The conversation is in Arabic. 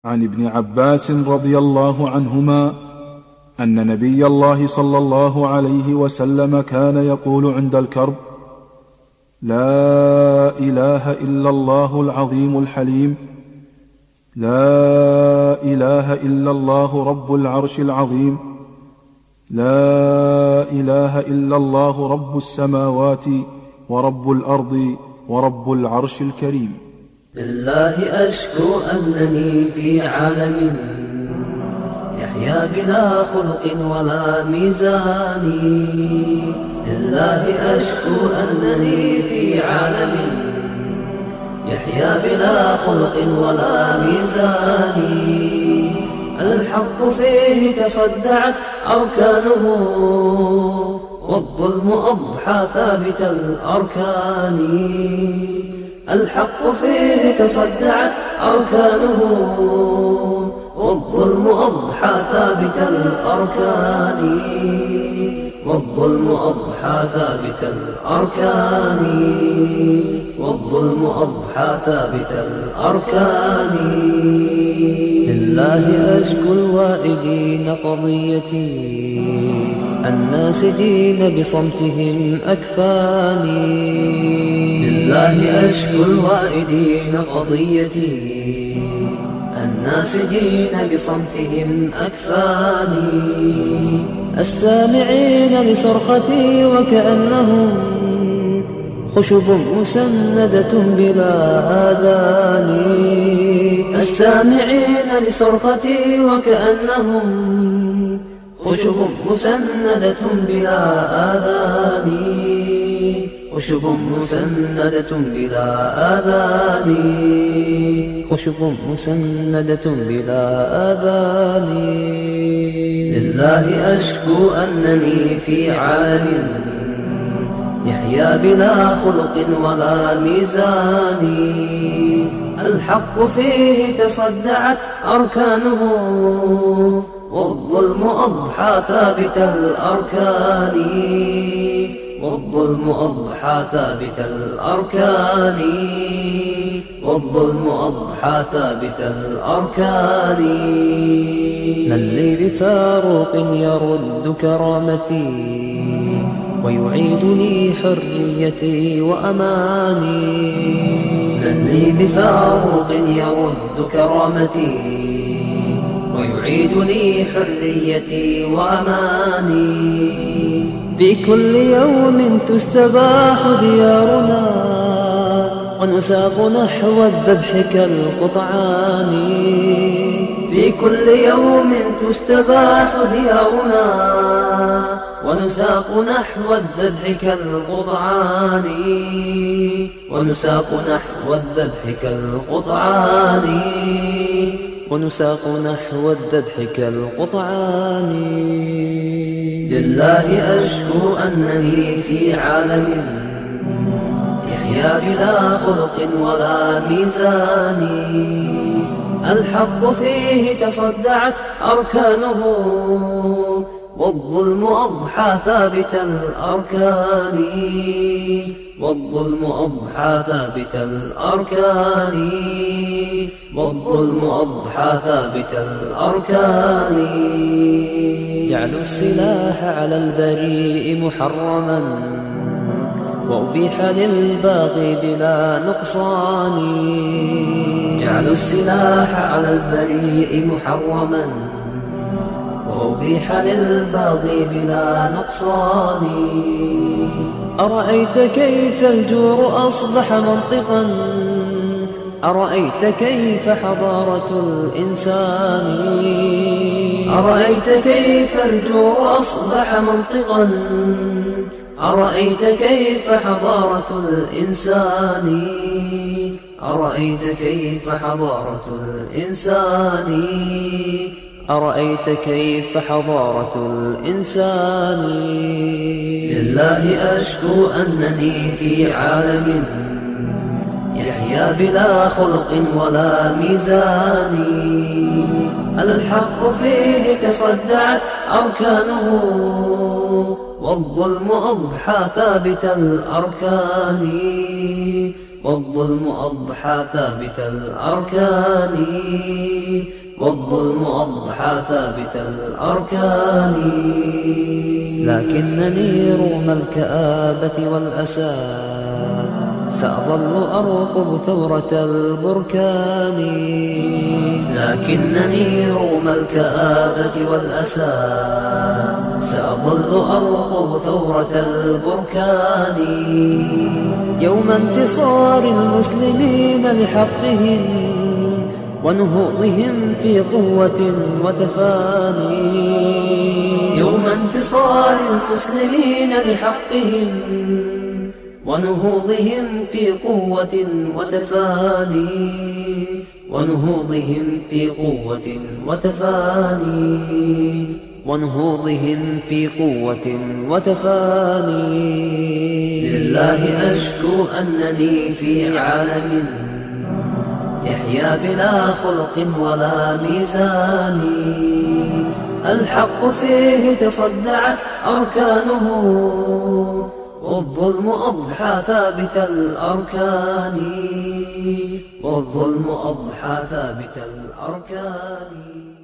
عن ابن عباس رضي الله عنهما أن نبي الله صلى الله عليه وسلم كان يقول عند الكرب: لا إله إلا الله العظيم الحليم، لا إله إلا الله رب العرش العظيم، لا إله إلا الله رب السماوات ورب الأرض ورب العرش الكريم. لله أشكو أنني في عالم يحيا بلا خلق ولا ميزان. لله أشكو أنني في عالم يحيا بلا خلق ولا ميزان. الحق فيه تصدعت أركانه والظلم أضحى ثابت الأركان. الحق فيه تصدعت أركانه والظلم أضحى ثابت الأركان. والظلم أضحى ثابت الأركان. والظلم أضحى ثابت الأركان. لله أشكو الوائدين قضيتي الناسجين بصمتهم أكفاني. لله أشكو الوائدين قضيتي الناسجين بصمتهم أكفاني. السامعين لصرختي وكأنهم خشب مسندة بلا آذان. السامعين لصرختي وكأنهم خشب مسندة بلا آذان. خشب مسندة بلا آذان. خشب مسندة بلا آذان. لله أشكو أنني في عالم يحيا بلا خلق ولا ميزان. الحق فيه تصدعت أركانه والظلم أضحى ثابت الأركان. والظلم أضحى ثابت الأركان. والظلم أضحى ثابت الأركان. من لي بفاروق يرد كرامتي ويعيد لي حريتي وأماني. من لي بفاروق يرد كرامتي ويعيد لي حريتي وأماني. في كل يوم تستباح ديارنا ونساق نحو الذبح كالقطعان. في كل يوم تستباح ديارنا ونساق نحو الذبح كالقطعان. ونساق نحو الذبح كالقطعان. ونساق نحو الذبح كالقطعان. لله أشكو أنني في عالم يحيا بلا خلق ولا ميزان. الحق فيه تصدعت أركانه والظلم أضحى ثابت الأركان. والظلم أضحى ثابت الأركان. والظلم أضحى ثابت الأركان. جعلوا السلاح على البريء محرما وأبيح للباغي بلا نقصان. جعلوا السلاح على البريء محرما وأبيح للباغي بلا نقصان. أرأيت كيف الجور أصبح منطقا. أرأيت كيف حضارة الإنسان. أرأيت كيف الجور أصبح منطقا. أرأيت كيف حضارة الإنسان. أرأيت كيف حضارة الإنسان. أرأيت كيف حضارة الإنسان. لله أشكو أنني في عالم يحيا بلا خلق ولا ميزان. الحق فيه تصدعت أركانه والظلم أضحى ثابت الأركان. والظلم أضحى ثابت الأركان، والظلم أضحى ثابت الأركان. لكنني رغم الكآبة والأسى سأظل أرقب ثورة البركان، لكنني رغم الكآبة والأسى سأظل أرقب ثورة البركان. يوم انتصار المسلمين لحقهم ونهوضهم في قوة وتفاني، يوم انتصار المسلمين لحقهم ونهوضهم في قوة وتفاني، ونهوضهم في قوة وتفاني، ونهوضهم في قوة وتفاني. لله أشكو أنني في عالم يحيا بلا خلق ولا ميزان، الحق فيه تصدعت أركانه والظلم أضحى ثابت الأركان، والظلم أضحى ثابت الأركان.